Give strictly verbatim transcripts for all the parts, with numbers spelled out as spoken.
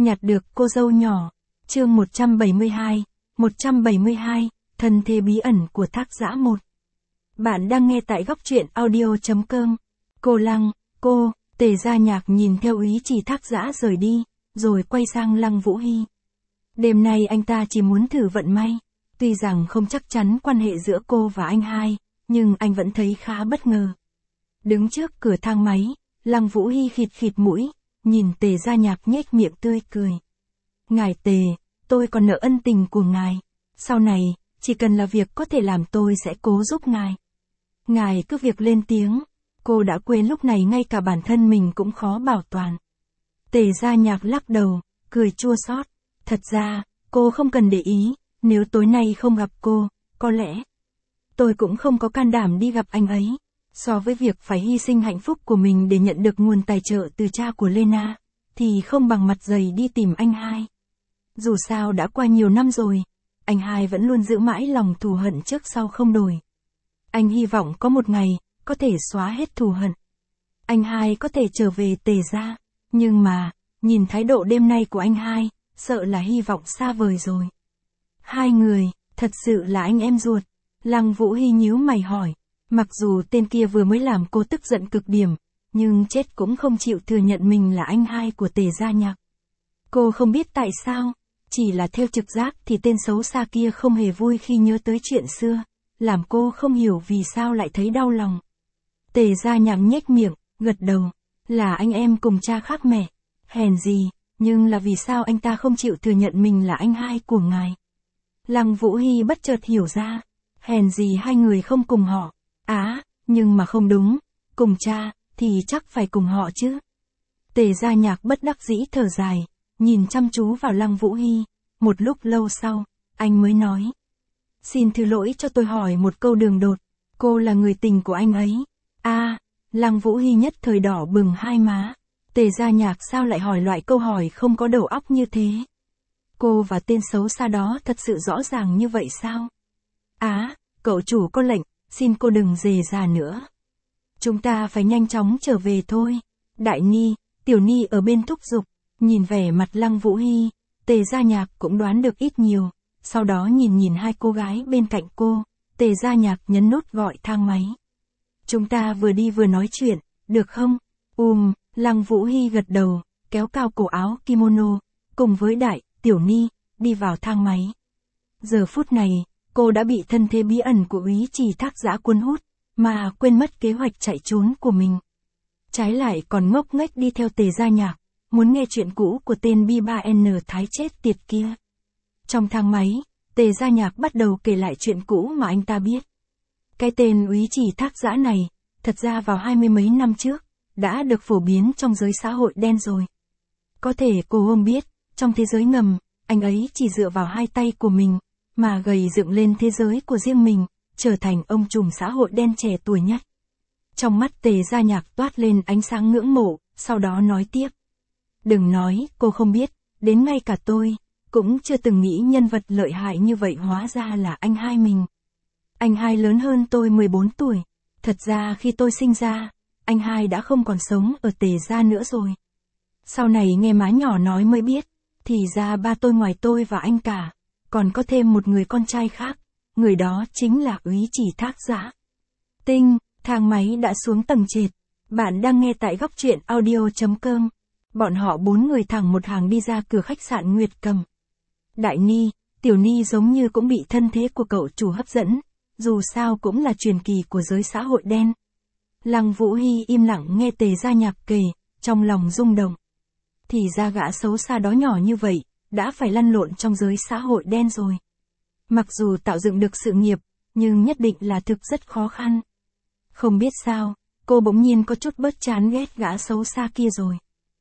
nhặt được cô dâu nhỏ. Chương một trăm bảy mươi hai, một trăm bảy mươi hai, thân thế bí ẩn của Thác Dã một. Bạn đang nghe tại góc truyện audio chấm com. Cô Lăng, cô, Tề Gia Nhạc nhìn theo ý chỉ Thác Dã rời đi, rồi quay sang Lăng Vũ Hy. Đêm nay anh ta chỉ muốn thử vận may, tuy rằng không chắc chắn quan hệ giữa cô và anh hai, nhưng anh vẫn thấy khá bất ngờ. Đứng trước cửa thang máy, Lăng Vũ Hy khịt khịt mũi, nhìn Tề Gia Nhạc nhếch miệng tươi cười. Ngài Tề, tôi còn nợ ân tình của ngài, sau này, chỉ cần là việc có thể làm tôi sẽ cố giúp ngài. Ngài cứ việc lên tiếng, cô đã quên lúc này ngay cả bản thân mình cũng khó bảo toàn. Tề Gia Nhạc lắc đầu, cười chua xót. Thật ra, cô không cần để ý, nếu tối nay không gặp cô, có lẽ tôi cũng không có can đảm đi gặp anh ấy. So với việc phải hy sinh hạnh phúc của mình để nhận được nguồn tài trợ từ cha của Lena, thì không bằng mặt dày đi tìm anh hai. Dù sao đã qua nhiều năm rồi, anh hai vẫn luôn giữ mãi lòng thù hận trước sau không đổi. Anh hy vọng có một ngày, có thể xóa hết thù hận. Anh hai có thể trở về Tề gia, nhưng mà, nhìn thái độ đêm nay của anh hai, sợ là hy vọng xa vời rồi. Hai người, thật sự là anh em ruột. Lăng Vũ Hy nhíu mày hỏi, mặc dù tên kia vừa mới làm cô tức giận cực điểm, nhưng chết cũng không chịu thừa nhận mình là anh hai của Tề Gia Nhạc. Cô không biết tại sao, chỉ là theo trực giác thì tên xấu xa kia không hề vui khi nhớ tới chuyện xưa, làm cô không hiểu vì sao lại thấy đau lòng. Tề Gia Nhạc nhếch miệng, gật đầu, là anh em cùng cha khác mẹ, hèn gì, nhưng là vì sao anh ta không chịu thừa nhận mình là anh hai của ngài. Lăng Vũ Hy bất chợt hiểu ra, hèn gì hai người không cùng họ, á, à, nhưng mà không đúng, cùng cha, thì chắc phải cùng họ chứ. Tề Gia Nhạc bất đắc dĩ thở dài, nhìn chăm chú vào Lăng Vũ Hy, một lúc lâu sau, anh mới nói. Xin thứ lỗi cho tôi hỏi một câu đường đột, cô là người tình của anh ấy. A, à, Lăng Vũ Hy nhất thời đỏ bừng hai má, Tề Gia Nhạc sao lại hỏi loại câu hỏi không có đầu óc như thế? Cô và tên xấu xa đó thật sự rõ ràng như vậy sao? Á, à, cậu chủ có lệnh, xin cô đừng rề rà nữa. Chúng ta phải nhanh chóng trở về thôi. Đại Ni, Tiểu Ni ở bên thúc giục, nhìn vẻ mặt Lăng Vũ Hy, Tề Gia Nhạc cũng đoán được ít nhiều, sau đó nhìn nhìn hai cô gái bên cạnh cô, Tề Gia Nhạc nhấn nút gọi thang máy. Chúng ta vừa đi vừa nói chuyện, được không? Ùm, Lăng Vũ Hy gật đầu, kéo cao cổ áo kimono, cùng với Đại, Tiểu Ni, đi vào thang máy. Giờ phút này, cô đã bị thân thế bí ẩn của úy trì Thác Dã cuốn hút, mà quên mất kế hoạch chạy trốn của mình. Trái lại còn ngốc nghếch đi theo Tề Gia Nhạc, muốn nghe chuyện cũ của tên B ba N Thái chết tiệt kia. Trong thang máy, Tề Gia Nhạc bắt đầu kể lại chuyện cũ mà anh ta biết. Cái tên úy trì Thác Dã này, thật ra vào hai mươi mấy năm trước, đã được phổ biến trong giới xã hội đen rồi. Có thể cô không biết, trong thế giới ngầm, anh ấy chỉ dựa vào hai tay của mình, mà gầy dựng lên thế giới của riêng mình, trở thành ông trùm xã hội đen trẻ tuổi nhất. Trong mắt Tề Gia Nhạc toát lên ánh sáng ngưỡng mộ, sau đó nói tiếp. Đừng nói, cô không biết, đến ngay cả tôi, cũng chưa từng nghĩ nhân vật lợi hại như vậy hóa ra là anh hai mình. Anh hai lớn hơn tôi mười bốn tuổi, thật ra khi tôi sinh ra, anh hai đã không còn sống ở Tề gia nữa rồi. Sau này nghe má nhỏ nói mới biết, thì ra ba tôi ngoài tôi và anh cả, còn có thêm một người con trai khác, người đó chính là úy trì Thác Dã. Tinh, thang máy đã xuống tầng trệt, bạn đang nghe tại góc truyện audio chấm com. Bọn họ bốn người thẳng một hàng đi ra cửa khách sạn Nguyệt Cầm. Đại Ni, Tiểu Ni giống như cũng bị thân thế của cậu chủ hấp dẫn, dù sao cũng là truyền kỳ của giới xã hội đen. Lăng Vũ Hy im lặng nghe Tề Gia Nhạc kể, trong lòng rung động. Thì ra gã xấu xa đó nhỏ như vậy, đã phải lăn lộn trong giới xã hội đen rồi. Mặc dù tạo dựng được sự nghiệp, nhưng nhất định là thực rất khó khăn. Không biết sao, cô bỗng nhiên có chút bớt chán ghét gã xấu xa kia rồi.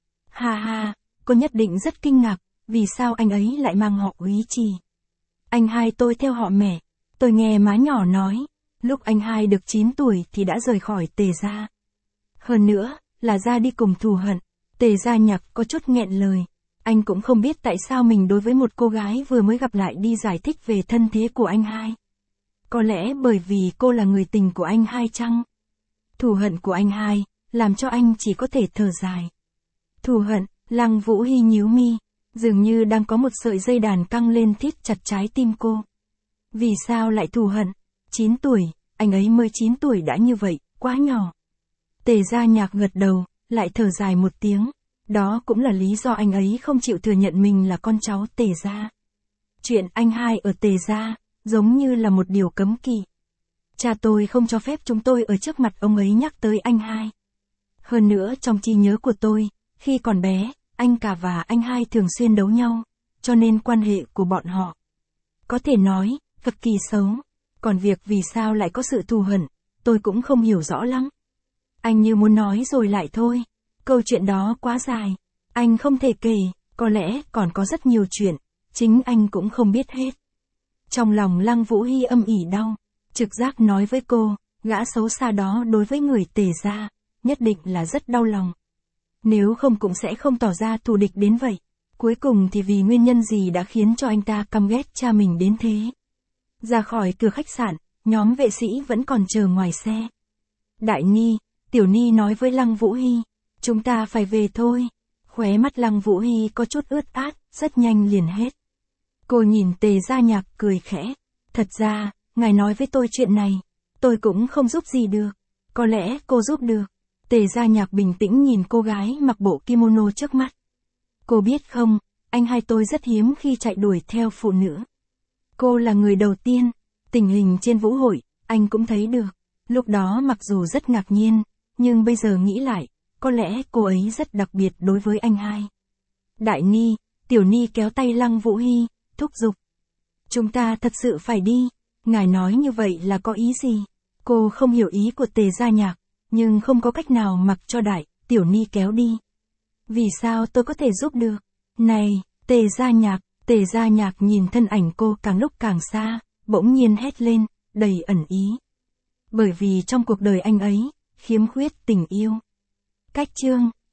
Ha ha, cô nhất định rất kinh ngạc, vì sao anh ấy lại mang họ úy trì. Anh hai tôi theo họ mẹ, tôi nghe má nhỏ nói, lúc anh hai được chín tuổi thì đã rời khỏi Tề gia. Hơn nữa, là ra đi cùng thù hận. Tề Gia Nhạc có chút nghẹn lời, anh cũng không biết tại sao mình đối với một cô gái vừa mới gặp lại đi giải thích về thân thế của anh hai. Có lẽ bởi vì cô là người tình của anh hai chăng? Thù hận của anh hai, làm cho anh chỉ có thể thở dài. Thù hận, Lăng Vũ Hy nhíu mi, Dường như đang có một sợi dây đàn căng lên thít chặt trái tim cô. Vì sao lại thù hận? chín tuổi, anh ấy mới chín tuổi đã như vậy, quá nhỏ. Tề Gia Nhạc gật đầu, lại thở dài một tiếng. Đó cũng là lý do anh ấy không chịu thừa nhận mình là con cháu Tề Gia. Chuyện anh hai ở Tề Gia, giống như là một điều cấm kỵ. Cha tôi không cho phép chúng tôi ở trước mặt ông ấy nhắc tới anh hai. Hơn nữa trong trí nhớ của tôi, khi còn bé, anh cả và anh hai thường xuyên đấu nhau, cho nên quan hệ của bọn họ, có thể nói, cực kỳ xấu. Còn việc vì sao lại có sự thù hận, tôi cũng không hiểu rõ lắm. Anh như muốn nói rồi lại thôi. Câu chuyện đó quá dài. Anh không thể kể, có lẽ còn có rất nhiều chuyện, chính anh cũng không biết hết. Trong lòng Lăng Vũ Hy âm ỉ đau. Trực giác nói với cô, gã xấu xa đó đối với người Tề Gia, nhất định là rất đau lòng. Nếu không cũng sẽ không tỏ ra thù địch đến vậy. Cuối cùng thì vì nguyên nhân gì đã khiến cho anh ta căm ghét cha mình đến thế. Ra khỏi cửa khách sạn, nhóm vệ sĩ vẫn còn chờ ngoài xe. Đại Ni, Tiểu Ni nói với Lăng Vũ Hy, chúng ta phải về thôi. Khóe mắt Lăng Vũ Hy có chút ướt át, rất nhanh liền hết. Cô nhìn Tề Gia Nhạc cười khẽ. Thật ra, ngài nói với tôi chuyện này, tôi cũng không giúp gì được. Có lẽ cô giúp được. Tề Gia Nhạc bình tĩnh nhìn cô gái mặc bộ kimono trước mắt. Cô biết không, anh hai tôi rất hiếm khi chạy đuổi theo phụ nữ. Cô là người đầu tiên. Tình hình trên vũ hội, anh cũng thấy được. Lúc đó mặc dù rất ngạc nhiên, nhưng bây giờ nghĩ lại, có lẽ cô ấy rất đặc biệt đối với anh hai. Đại Ni, Tiểu Ni kéo tay Lăng Vũ Hy, thúc giục. Chúng ta thật sự phải đi. Ngài nói như vậy là có ý gì? Cô không hiểu ý của Tề Gia Nhạc, nhưng không có cách nào mặc cho Đại, Tiểu Ni kéo đi. Vì sao tôi có thể giúp được? Này, Tề Gia Nhạc, Tề Gia Nhạc nhìn thân ảnh cô càng lúc càng xa, bỗng nhiên hét lên, đầy ẩn ý. Bởi vì trong cuộc đời anh ấy, khiếm khuyết tình yêu. Cách chương